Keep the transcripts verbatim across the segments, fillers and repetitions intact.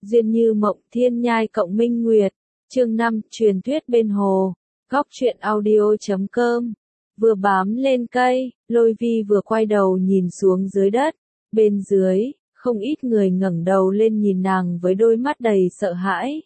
Duyên như mộng thiên nhai cộng minh nguyệt. Chương năm, truyền thuyết bên hồ. Góc truyện audio chấm com. Vừa bám lên cây, Lôi Vi vừa quay đầu nhìn xuống dưới đất. Bên dưới, không ít người ngẩng đầu lên nhìn nàng với đôi mắt đầy sợ hãi.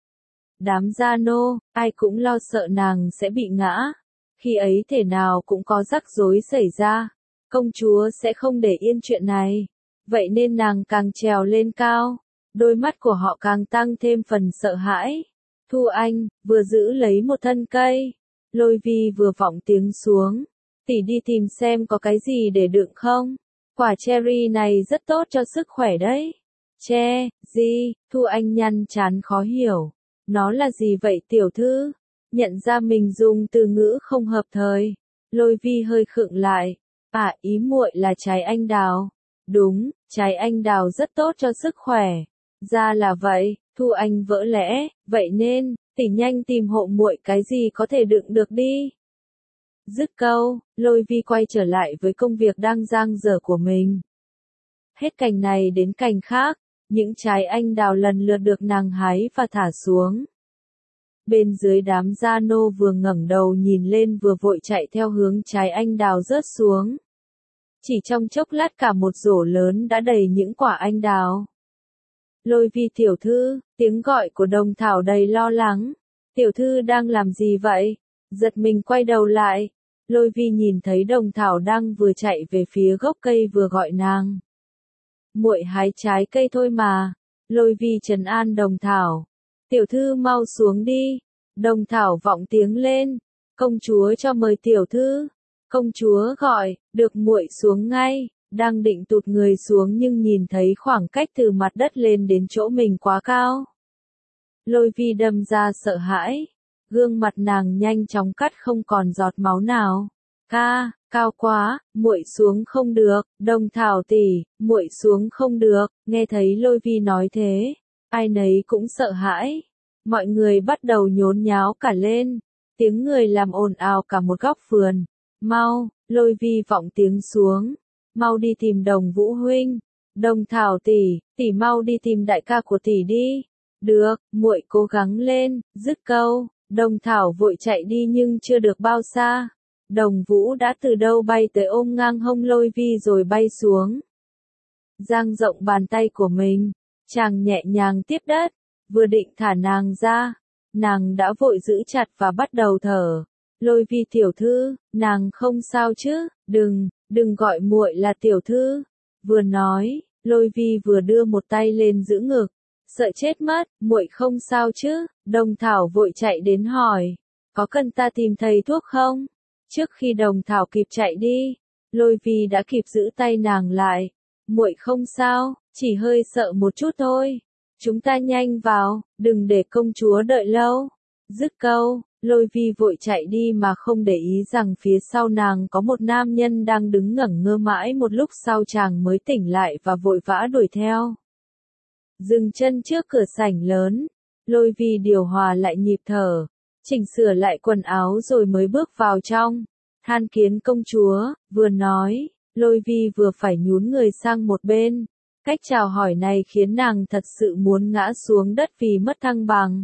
Đám gia nô, ai cũng lo sợ nàng sẽ bị ngã. Khi ấy thể nào cũng có rắc rối xảy ra. Công chúa sẽ không để yên chuyện này. Vậy nên nàng càng trèo lên cao. Đôi mắt của họ càng tăng thêm phần sợ hãi. Thu Anh, vừa giữ lấy một thân cây. Lôi Vi vừa vọng tiếng xuống. Tỷ đi tìm xem có cái gì để đựng không? Quả cherry này rất tốt cho sức khỏe đấy. Che, gì? Thu Anh nhăn trán khó hiểu. Nó là gì vậy tiểu thư? Nhận ra mình dùng từ ngữ không hợp thời. Lôi Vi hơi khựng lại. À, ý muội là trái anh đào. Đúng, trái anh đào rất tốt cho sức khỏe. Ra là vậy, Thu Anh vỡ lẽ, vậy nên, tỷ nhanh tìm hộ muội cái gì có thể đựng được đi. Dứt câu, Lôi Vi quay trở lại với công việc đang dang dở của mình. Hết cành này đến cành khác, những trái anh đào lần lượt được nàng hái và thả xuống. Bên dưới đám gia nô vừa ngẩng đầu nhìn lên vừa vội chạy theo hướng trái anh đào rớt xuống. Chỉ trong chốc lát cả một rổ lớn đã đầy những quả anh đào. Lôi Vi tiểu thư, tiếng gọi của Đồng Thảo đầy lo lắng. Tiểu thư đang làm gì vậy? Giật mình quay đầu lại. Lôi Vi nhìn thấy Đồng Thảo đang vừa chạy về phía gốc cây vừa gọi nàng. Muội hái trái cây thôi mà. Lôi Vi trấn an Đồng Thảo. Tiểu thư mau xuống đi. Đồng Thảo vọng tiếng lên. Công chúa cho mời tiểu thư. Công chúa gọi, được muội xuống ngay. Đang định tụt người xuống nhưng nhìn thấy khoảng cách từ mặt đất lên đến chỗ mình quá cao. Lôi Vi đâm ra sợ hãi. Gương mặt nàng nhanh chóng cắt không còn giọt máu nào. Ca, cao quá, muội xuống không được. Đồng Thảo tỷ, muội xuống không được. Nghe thấy Lôi Vi nói thế, ai nấy cũng sợ hãi. Mọi người bắt đầu nhốn nháo cả lên. Tiếng người làm ồn ào cả một góc vườn. Mau, Lôi Vi vọng tiếng xuống. Mau đi tìm Đồng Vũ huynh. Đồng Thảo tỷ, tỷ mau đi tìm đại ca của tỷ đi. Được, muội cố gắng lên. Dứt câu, Đồng Thảo vội chạy đi nhưng chưa được bao xa. Đồng Vũ đã từ đâu bay tới ôm ngang hông Lôi Vi rồi bay xuống. Dang rộng bàn tay của mình, chàng nhẹ nhàng tiếp đất, vừa định thả nàng ra, nàng đã vội giữ chặt và bắt đầu thở. Lôi Vi tiểu thư, nàng không sao chứ? Đừng, đừng gọi muội là tiểu thư. Vừa nói, Lôi Vi vừa đưa một tay lên giữ ngực. Sợ chết mất, muội không sao chứ? Đồng Thảo vội chạy đến hỏi, có cần ta tìm thầy thuốc không? Trước khi Đồng Thảo kịp chạy đi, Lôi Vi đã kịp giữ tay nàng lại. Muội không sao, chỉ hơi sợ một chút thôi. Chúng ta nhanh vào, đừng để công chúa đợi lâu. Dứt câu, Lôi Vi vội chạy đi mà không để ý rằng phía sau nàng có một nam nhân đang đứng ngẩn ngơ mãi một lúc sau chàng mới tỉnh lại và vội vã đuổi theo. Dừng chân trước cửa sảnh lớn, Lôi Vi điều hòa lại nhịp thở, chỉnh sửa lại quần áo rồi mới bước vào trong. Than kiến công chúa, vừa nói, Lôi Vi vừa phải nhún người sang một bên. Cách chào hỏi này khiến nàng thật sự muốn ngã xuống đất vì mất thăng bằng.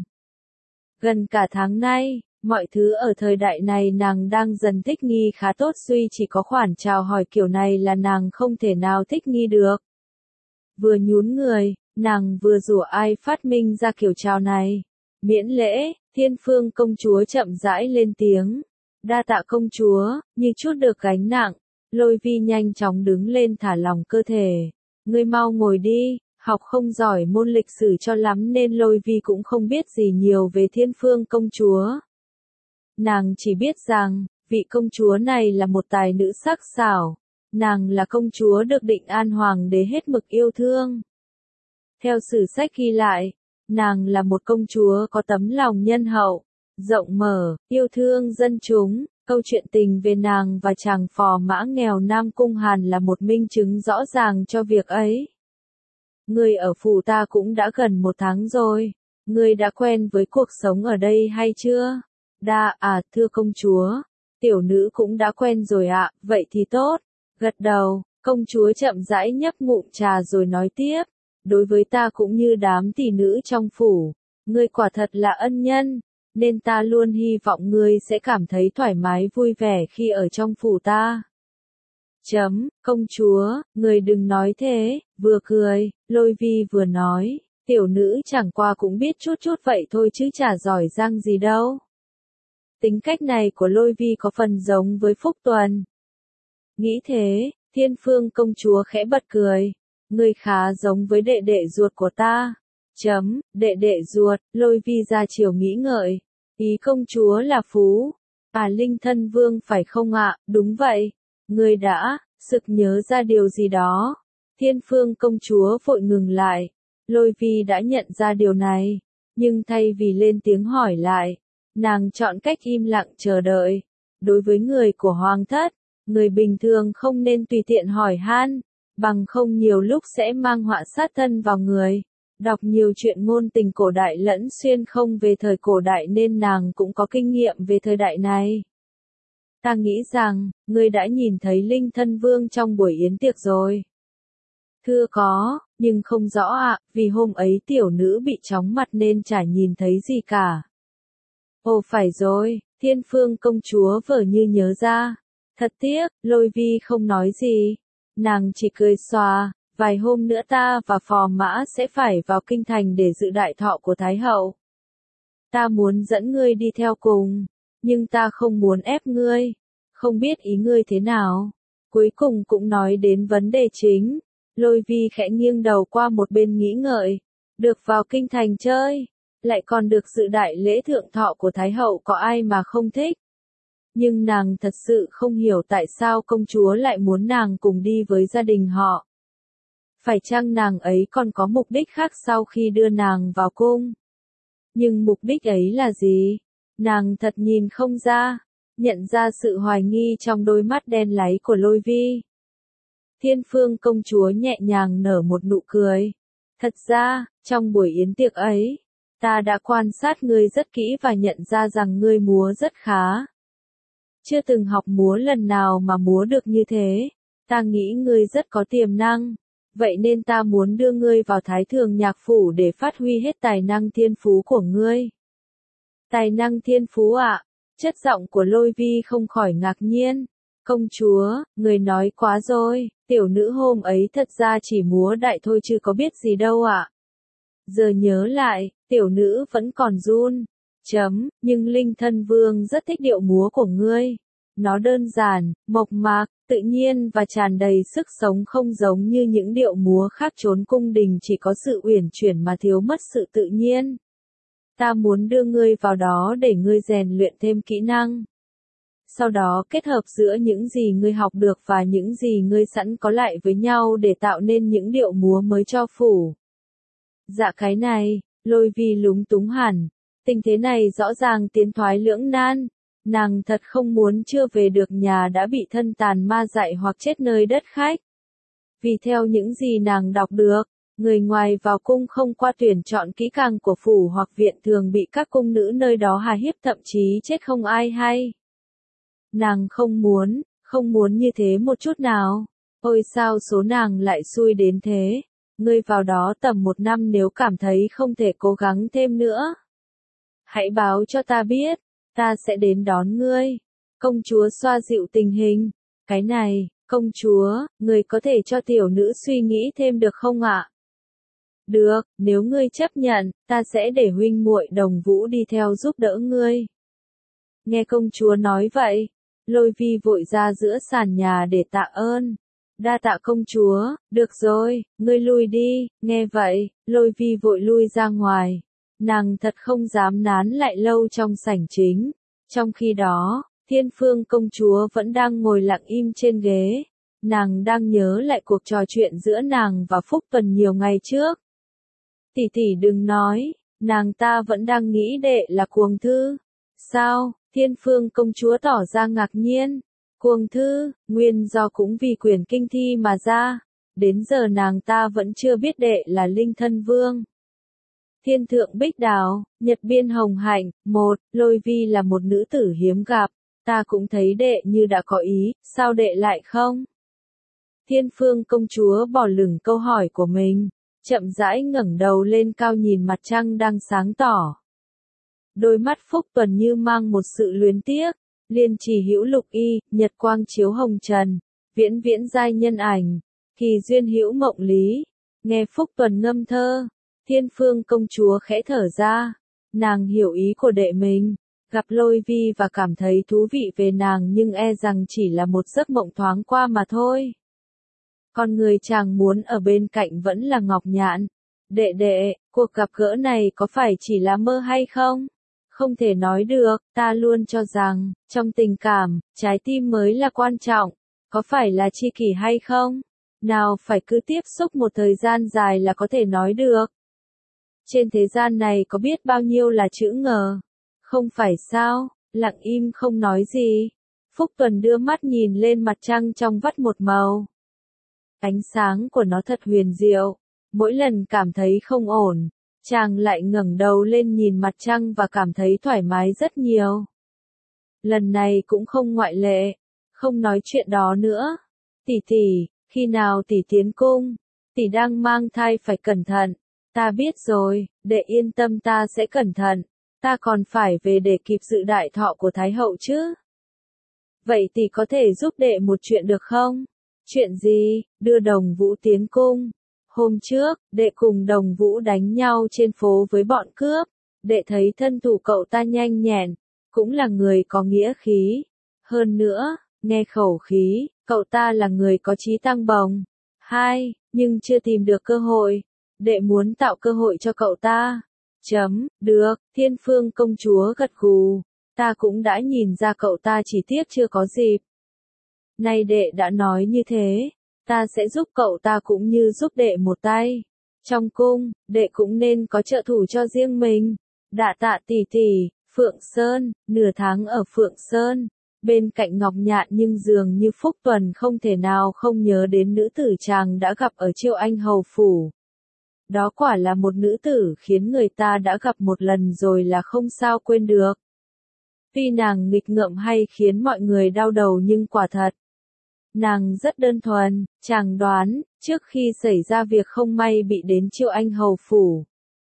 Gần cả tháng nay, mọi thứ ở thời đại này nàng đang dần thích nghi khá tốt, duy chỉ có khoản chào hỏi kiểu này là nàng không thể nào thích nghi được. Vừa nhún người, nàng vừa rủa ai phát minh ra kiểu chào này. Miễn lễ, Thiên Phương công chúa chậm rãi lên tiếng. Đa tạ công chúa, như chút được gánh nặng. Lôi Vi nhanh chóng đứng lên thả lỏng cơ thể. Ngươi mau ngồi đi. Học không giỏi môn lịch sử cho lắm nên Lôi Vi cũng không biết gì nhiều về Thiên Phương công chúa. Nàng chỉ biết rằng, vị công chúa này là một tài nữ sắc sảo. Nàng là công chúa được Định An Hoàng đế hết mực yêu thương. Theo sử sách ghi lại, nàng là một công chúa có tấm lòng nhân hậu, rộng mở, yêu thương dân chúng. Câu chuyện tình về nàng và chàng phò mã nghèo Nam Cung Hàn là một minh chứng rõ ràng cho việc ấy. Ngươi ở phủ ta cũng đã gần một tháng rồi. Ngươi đã quen với cuộc sống ở đây hay chưa? Đa, à, thưa công chúa. Tiểu nữ cũng đã quen rồi ạ, vậy thì tốt. Gật đầu, công chúa chậm rãi nhấp ngụm trà rồi nói tiếp. đối với ta cũng như đám tỷ nữ trong phủ, ngươi quả thật là ân nhân, nên ta luôn hy vọng ngươi sẽ cảm thấy thoải mái vui vẻ khi ở trong phủ ta. Chấm, công chúa, người đừng nói thế, vừa cười, Lôi Vi vừa nói, tiểu nữ chẳng qua cũng biết chút chút vậy thôi chứ chả giỏi giang gì đâu. Tính cách này của Lôi Vi có phần giống với Phúc Tuần. Nghĩ thế, Thiên Phương công chúa khẽ bật cười, ngươi khá giống với đệ đệ ruột của ta. Chấm, đệ đệ ruột, Lôi Vi ra chiều nghĩ ngợi, ý công chúa là Phú, à Linh Thân Vương phải không ạ? Đúng vậy. Ngươi đã, sực nhớ ra điều gì đó. Thiên Phương công chúa vội ngừng lại. Lôi Vi đã nhận ra điều này, nhưng thay vì lên tiếng hỏi lại, nàng chọn cách im lặng chờ đợi. Đối với người của hoàng thất, người bình thường không nên tùy tiện hỏi han, bằng không nhiều lúc sẽ mang họa sát thân vào người. Đọc nhiều chuyện ngôn tình cổ đại lẫn xuyên không về thời cổ đại nên nàng cũng có kinh nghiệm về thời đại này. Ta nghĩ rằng, ngươi đã nhìn thấy Linh Thân Vương trong buổi yến tiệc rồi. Thưa có, nhưng không rõ ạ, vì hôm ấy tiểu nữ bị chóng mặt nên chả nhìn thấy gì cả. Ồ phải rồi, Thiên Phương công chúa vờ như nhớ ra. Thật tiếc, Lôi Vi không nói gì. Nàng chỉ cười xòa, vài hôm nữa ta và phò mã sẽ phải vào kinh thành để dự đại thọ của Thái hậu. Ta muốn dẫn ngươi đi theo cùng, nhưng ta không muốn ép ngươi, không biết ý ngươi thế nào. Cuối cùng cũng nói đến vấn đề chính. Lôi Vi khẽ nghiêng đầu qua một bên nghĩ ngợi, được vào kinh thành chơi, lại còn được dự đại lễ thượng thọ của Thái hậu có ai mà không thích. Nhưng nàng thật sự không hiểu tại sao công chúa lại muốn nàng cùng đi với gia đình họ. Phải chăng nàng ấy còn có mục đích khác sau khi đưa nàng vào cung? Nhưng mục đích ấy là gì? Nàng thật nhìn không ra, nhận ra sự hoài nghi trong đôi mắt đen láy của Lôi Vi. Thiên Phương công chúa nhẹ nhàng nở một nụ cười. Thật ra, trong buổi yến tiệc ấy, ta đã quan sát ngươi rất kỹ và nhận ra rằng ngươi múa rất khá. Chưa từng học múa lần nào mà múa được như thế. Ta nghĩ ngươi rất có tiềm năng. Vậy nên ta muốn đưa ngươi vào Thái Thường nhạc phủ để phát huy hết tài năng thiên phú của ngươi. Tài năng thiên phú ạ? À? Chất giọng của Lôi Vi không khỏi ngạc nhiên. Công chúa, người nói quá rồi, tiểu nữ hôm ấy thật ra chỉ múa đại thôi chứ có biết gì đâu ạ. À? Giờ nhớ lại, tiểu nữ vẫn còn run. Chấm, nhưng Linh Thân Vương rất thích điệu múa của ngươi. Nó đơn giản, mộc mạc, tự nhiên và tràn đầy sức sống không giống như những điệu múa khác trốn cung đình chỉ có sự uyển chuyển mà thiếu mất sự tự nhiên. Ta muốn đưa ngươi vào đó để ngươi rèn luyện thêm kỹ năng. Sau đó kết hợp giữa những gì ngươi học được và những gì ngươi sẵn có lại với nhau để tạo nên những điệu múa mới cho phủ. Dạ cái này, Lôi Vi lúng túng hẳn. Tình thế này rõ ràng tiến thoái lưỡng nan. Nàng thật không muốn chưa về được nhà đã bị thân tàn ma dại hoặc chết nơi đất khách. Vì theo những gì nàng đọc được, người ngoài vào cung không qua tuyển chọn kỹ càng của phủ hoặc viện thường bị các cung nữ nơi đó hà hiếp thậm chí chết không ai hay. Nàng không muốn, không muốn như thế một chút nào. Ôi sao số nàng lại xui đến thế. Ngươi vào đó tầm một năm nếu cảm thấy không thể cố gắng thêm nữa. Hãy báo cho ta biết. Ta sẽ đến đón ngươi. Công chúa xoa dịu tình hình. Cái này, công chúa, người có thể cho tiểu nữ suy nghĩ thêm được không ạ? Được, nếu ngươi chấp nhận, ta sẽ để huynh muội Đồng Vũ đi theo giúp đỡ ngươi. Nghe công chúa nói vậy, Lôi Vi vội ra giữa sàn nhà để tạ ơn. Đa tạ công chúa, được rồi, ngươi lui đi. Nghe vậy, Lôi Vi vội lui ra ngoài. Nàng thật không dám nán lại lâu trong sảnh chính. Trong khi đó, Thiên Phương công chúa vẫn đang ngồi lặng im trên ghế. Nàng đang nhớ lại cuộc trò chuyện giữa nàng và Phúc Tuần nhiều ngày trước. Tỷ tỷ đừng nói, nàng ta vẫn đang nghĩ đệ là cuồng thư. Sao? Thiên Phương công chúa tỏ ra ngạc nhiên. Cuồng thư, nguyên do cũng vì quyển kinh thi mà ra. Đến giờ nàng ta vẫn chưa biết đệ là Linh Thân Vương. Thiên thượng Bích Đào, Nhật biên Hồng Hạnh, một, Lôi Vi là một nữ tử hiếm gặp, ta cũng thấy đệ như đã có ý, sao đệ lại không? Thiên Phương công chúa bỏ lửng câu hỏi của mình, chậm rãi ngẩng đầu lên cao nhìn mặt trăng đang sáng tỏ. Đôi mắt Phúc Tuần như mang một sự luyến tiếc, liên trì hữu lục y, nhật quang chiếu hồng trần, viễn viễn giai nhân ảnh, kỳ duyên hữu mộng lý. Nghe Phúc Tuần ngâm thơ, Thiên Phương công chúa khẽ thở ra, nàng hiểu ý của đệ mình, gặp Lôi Vi và cảm thấy thú vị về nàng nhưng e rằng chỉ là một giấc mộng thoáng qua mà thôi. Còn người chàng muốn ở bên cạnh vẫn là Ngọc Nhạn. Đệ đệ, cuộc gặp gỡ này có phải chỉ là mơ hay không? Không thể nói được, ta luôn cho rằng, trong tình cảm, trái tim mới là quan trọng. Có phải là tri kỷ hay không? Nào phải cứ tiếp xúc một thời gian dài là có thể nói được. Trên thế gian này có biết bao nhiêu là chữ ngờ. Không phải sao, lặng im không nói gì. Phúc Tuần đưa mắt nhìn lên mặt trăng trong vắt một màu. Ánh sáng của nó thật huyền diệu. Mỗi lần cảm thấy không ổn, chàng lại ngẩng đầu lên nhìn mặt trăng và cảm thấy thoải mái rất nhiều. Lần này cũng không ngoại lệ. Không nói chuyện đó nữa. Tỷ tỷ, khi nào tỷ tiến cung? Tỷ đang mang thai phải cẩn thận. Ta biết rồi, đệ yên tâm ta sẽ cẩn thận. Ta còn phải về để kịp dự đại thọ của Thái hậu chứ. Vậy tỷ có thể giúp đệ một chuyện được không? Chuyện gì? Đưa Đồng Vũ tiến cung. Hôm trước, đệ cùng Đồng Vũ đánh nhau trên phố với bọn cướp. Đệ thấy thân thủ cậu ta nhanh nhẹn, cũng là người có nghĩa khí. Hơn nữa, nghe khẩu khí, cậu ta là người có chí tăng bồng. Hai, nhưng chưa tìm được cơ hội. Đệ muốn tạo cơ hội cho cậu ta. Chấm, được, Thiên Phương công chúa gật gù. Ta cũng đã nhìn ra cậu ta chỉ tiếc chưa có dịp. Nay đệ đã nói như thế, ta sẽ giúp cậu ta cũng như giúp đệ một tay. Trong cung, đệ cũng nên có trợ thủ cho riêng mình. Đạ tạ tỷ tỷ. Phượng Sơn, nửa tháng ở Phượng Sơn, bên cạnh Ngọc Nhạn nhưng dường như Phúc Tuần không thể nào không nhớ đến nữ tử chàng đã gặp ở Chiêu Anh Hầu Phủ. Đó quả là một nữ tử khiến người ta đã gặp một lần rồi là không sao quên được. Tuy nàng nghịch ngợm hay khiến mọi người đau đầu nhưng quả thật, nàng rất đơn thuần. Chàng đoán, trước khi xảy ra việc không may bị đến Chiêu Anh Hầu Phủ,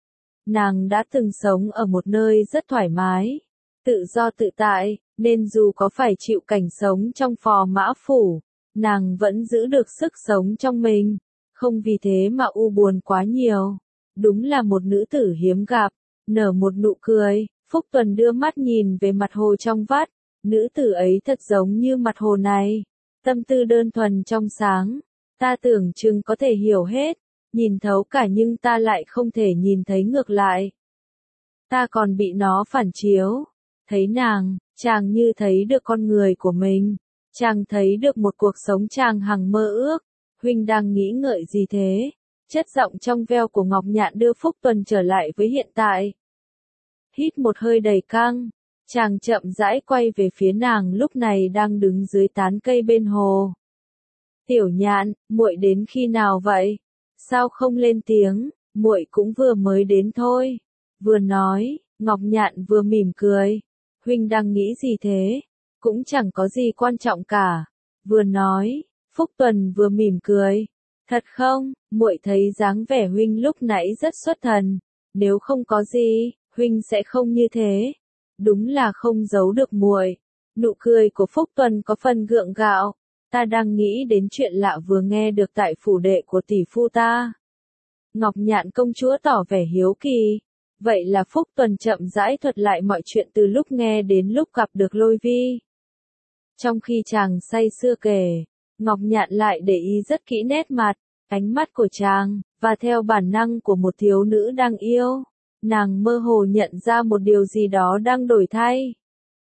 nàng đã từng sống ở một nơi rất thoải mái, tự do tự tại, nên dù có phải chịu cảnh sống trong Phò Mã Phủ, nàng vẫn giữ được sức sống trong mình, không vì thế mà u buồn quá nhiều. Đúng là một nữ tử hiếm gặp. Nở một nụ cười, Phúc Tuần đưa mắt nhìn về mặt hồ trong vắt, nữ tử ấy thật giống như mặt hồ này, tâm tư đơn thuần trong sáng, ta tưởng chừng có thể hiểu hết, nhìn thấu cả nhưng ta lại không thể nhìn thấy ngược lại. Ta còn bị nó phản chiếu, thấy nàng, chàng như thấy được con người của mình, chàng thấy được một cuộc sống chàng hằng mơ ước. Huynh đang nghĩ ngợi gì thế? Chất giọng trong veo của Ngọc Nhạn đưa Phúc Tuần trở lại với hiện tại. Hít một hơi đầy căng, chàng chậm rãi quay về phía nàng lúc này đang đứng dưới tán cây bên hồ. Tiểu Nhạn, muội đến khi nào vậy? Sao không lên tiếng? Muội cũng vừa mới đến thôi. Vừa nói, Ngọc Nhạn vừa mỉm cười. Huynh đang nghĩ gì thế? Cũng chẳng có gì quan trọng cả. Vừa nói, Phúc Tuần vừa mỉm cười. Thật không, muội thấy dáng vẻ huynh lúc nãy rất xuất thần. Nếu không có gì, huynh sẽ không như thế. Đúng là không giấu được muội. Nụ cười của Phúc Tuần có phần gượng gạo. Ta đang nghĩ đến chuyện lạ vừa nghe được tại phủ đệ của tỷ phu ta. Ngọc Nhạn công chúa tỏ vẻ hiếu kỳ. Vậy là Phúc Tuần chậm rãi thuật lại mọi chuyện từ lúc nghe đến lúc gặp được Lôi Vi. Trong khi chàng say sưa kể, Ngọc Nhạn lại để ý rất kỹ nét mặt, ánh mắt của chàng, và theo bản năng của một thiếu nữ đang yêu, nàng mơ hồ nhận ra một điều gì đó đang đổi thay.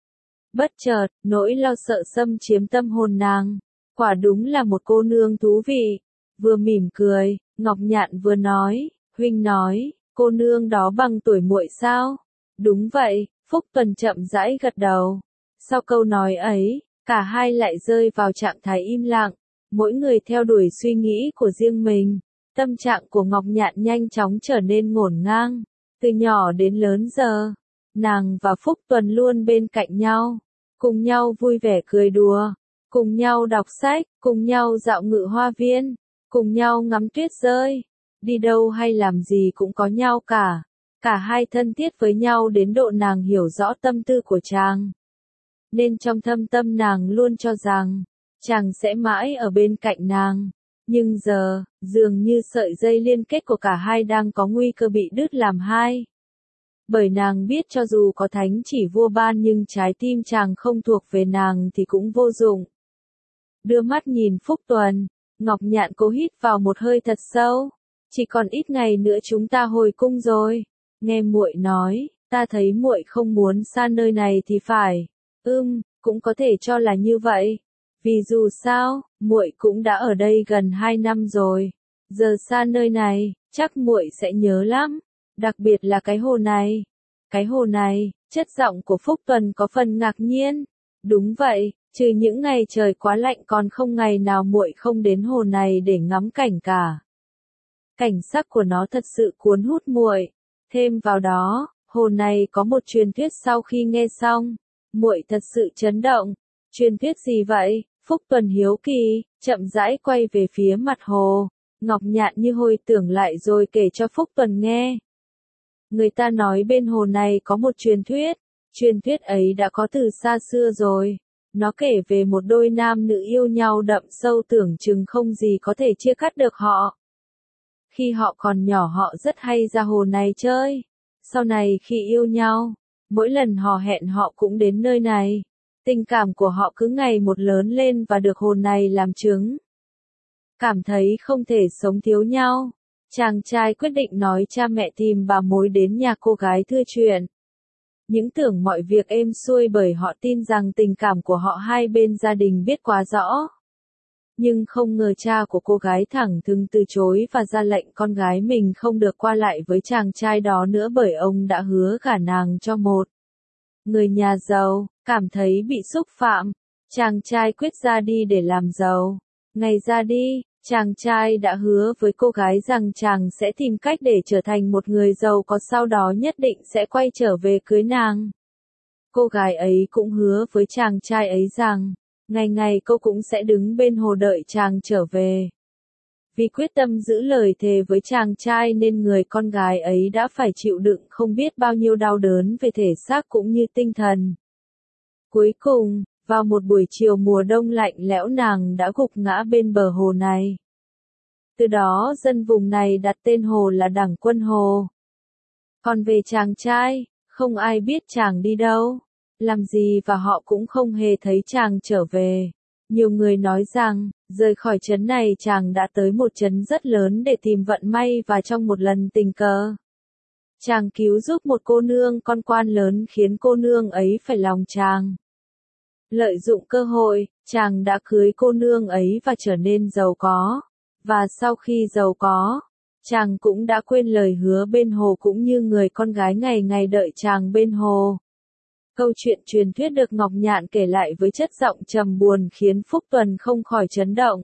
Bất chợt, nỗi lo sợ xâm chiếm tâm hồn nàng, quả đúng là một cô nương thú vị. Vừa mỉm cười, Ngọc Nhạn vừa nói, huynh nói, cô nương đó bằng tuổi muội sao? Đúng vậy, Phúc Tuần chậm rãi gật đầu. Sau câu nói ấy, cả hai lại rơi vào trạng thái im lặng, mỗi người theo đuổi suy nghĩ của riêng mình. Tâm trạng của Ngọc Nhạn nhanh chóng trở nên ngổn ngang. Từ nhỏ đến lớn giờ, nàng và Phúc Tuần luôn bên cạnh nhau, cùng nhau vui vẻ cười đùa, cùng nhau đọc sách, cùng nhau dạo ngự hoa viên, cùng nhau ngắm tuyết rơi. đi đâu hay làm gì cũng có nhau cả. Cả hai thân thiết với nhau đến độ nàng hiểu rõ tâm tư của chàng. Nên trong thâm tâm nàng luôn cho rằng, chàng sẽ mãi ở bên cạnh nàng. Nhưng giờ, dường như sợi dây liên kết của cả hai đang có nguy cơ bị đứt làm hai. Bởi nàng biết cho dù có thánh chỉ vua ban nhưng trái tim chàng không thuộc về nàng thì cũng vô dụng. Đưa mắt nhìn Phúc Tuần, Ngọc Nhạn cố hít vào một hơi thật sâu. Chỉ còn ít ngày nữa chúng ta hồi cung rồi. Nghe muội nói, ta thấy muội không muốn xa nơi này thì phải. Ừm, cũng có thể cho là như vậy. Vì dù sao, muội cũng đã ở đây gần hai năm rồi. Giờ xa nơi này, chắc muội sẽ nhớ lắm. Đặc biệt là cái hồ này. Cái hồ này, chất giọng của Phúc Tuần có phần ngạc nhiên. Đúng vậy, trừ những ngày trời quá lạnh còn không ngày nào muội không đến hồ này để ngắm cảnh cả. Cảnh sắc của nó thật sự cuốn hút muội. Thêm vào đó, hồ này có một truyền thuyết sau khi nghe xong, muội thật sự chấn động. Truyền thuyết gì vậy? Phúc Tuần hiếu kỳ, chậm rãi quay về phía mặt hồ. Ngọc Nhạn như hồi tưởng lại rồi kể cho Phúc Tuần nghe. Người ta nói bên hồ này có một truyền thuyết. Truyền thuyết ấy đã có từ xa xưa rồi. Nó kể về một đôi nam nữ yêu nhau đậm sâu tưởng chừng không gì có thể chia cắt được họ. Khi họ còn nhỏ họ rất hay ra hồ này chơi. Sau này khi yêu nhau, mỗi lần hò hẹn họ cũng đến nơi này. Tình cảm của họ cứ ngày một lớn lên và được hồ này làm chứng. Cảm thấy không thể sống thiếu nhau. Chàng trai quyết định nói cha mẹ tìm bà mối đến nhà cô gái thưa chuyện. Những tưởng mọi việc êm xuôi bởi họ tin rằng tình cảm của họ hai bên gia đình biết quá rõ. Nhưng không ngờ cha của cô gái thẳng thừng từ chối và ra lệnh con gái mình không được qua lại với chàng trai đó nữa bởi ông đã hứa gả nàng cho một người nhà giàu. Cảm thấy bị xúc phạm, chàng trai quyết ra đi để làm giàu. Ngày ra đi, chàng trai đã hứa với cô gái rằng chàng sẽ tìm cách để trở thành một người giàu có sau đó nhất định sẽ quay trở về cưới nàng. Cô gái ấy cũng hứa với chàng trai ấy rằng, ngày ngày cô cũng sẽ đứng bên hồ đợi chàng trở về. Vì quyết tâm giữ lời thề với chàng trai nên người con gái ấy đã phải chịu đựng không biết bao nhiêu đau đớn về thể xác cũng như tinh thần. Cuối cùng, vào một buổi chiều mùa đông lạnh lẽo nàng đã gục ngã bên bờ hồ này. Từ đó dân vùng này đặt tên hồ là Đẳng Quân Hồ. Còn về chàng trai, không ai biết chàng đi đâu, làm gì và họ cũng không hề thấy chàng trở về. Nhiều người nói rằng, rời khỏi trấn này chàng đã tới một trấn rất lớn để tìm vận may và trong một lần tình cờ. Chàng cứu giúp một cô nương con quan lớn khiến cô nương ấy phải lòng chàng. Lợi dụng cơ hội, chàng đã cưới cô nương ấy và trở nên giàu có. Và sau khi giàu có, chàng cũng đã quên lời hứa bên hồ cũng như người con gái ngày ngày đợi chàng bên hồ. Câu chuyện truyền thuyết được Ngọc Nhạn kể lại với chất giọng trầm buồn khiến Phúc Tuần không khỏi chấn động.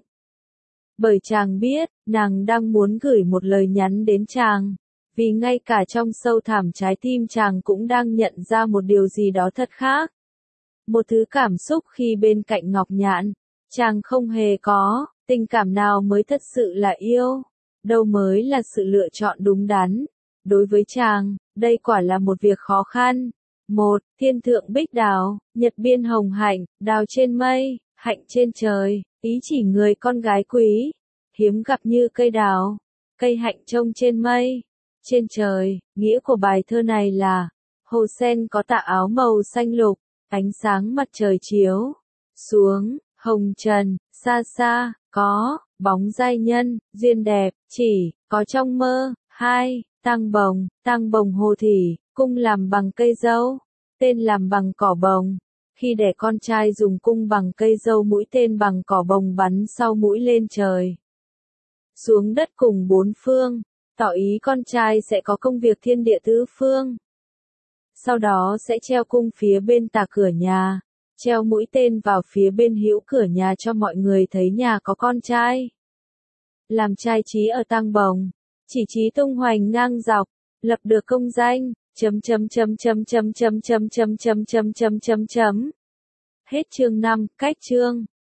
Bởi chàng biết, nàng đang muốn gửi một lời nhắn đến chàng. Vì ngay cả trong sâu thẳm trái tim chàng cũng đang nhận ra một điều gì đó thật khác. Một thứ cảm xúc khi bên cạnh Ngọc Nhạn, chàng không hề có, tình cảm nào mới thật sự là yêu, đâu mới là sự lựa chọn đúng đắn. Đối với chàng, đây quả là một việc khó khăn. Một, thiên thượng bích đào, nhật biên hồng hạnh, đào trên mây, hạnh trên trời, ý chỉ người con gái quý, hiếm gặp như cây đào, cây hạnh trông trên mây, trên trời. Nghĩa của bài thơ này là, hồ sen có tà áo màu xanh lục, ánh sáng mặt trời chiếu xuống, hồng trần, xa xa, có, bóng giai nhân, duyên đẹp, chỉ, có trong mơ. Hai, tang bồng, tang bồng hồ thủy, cung làm bằng cây dâu, tên làm bằng cỏ bồng. Khi đẻ con trai dùng cung bằng cây dâu mũi tên bằng cỏ bồng bắn sau mũi lên trời. Xuống đất cùng bốn phương, tỏ ý con trai sẽ có công việc thiên địa tứ phương. Sau đó sẽ treo cung phía bên tà cửa nhà, treo mũi tên vào phía bên hữu cửa nhà cho mọi người thấy nhà có con trai. Làm trai trí ở tang bồng, chỉ trí tung hoành ngang dọc, lập được công danh, chấm chấm chấm chấm chấm chấm chấm chấm chấm chấm chấm chấm chấm. Hết chương năm, cách chương.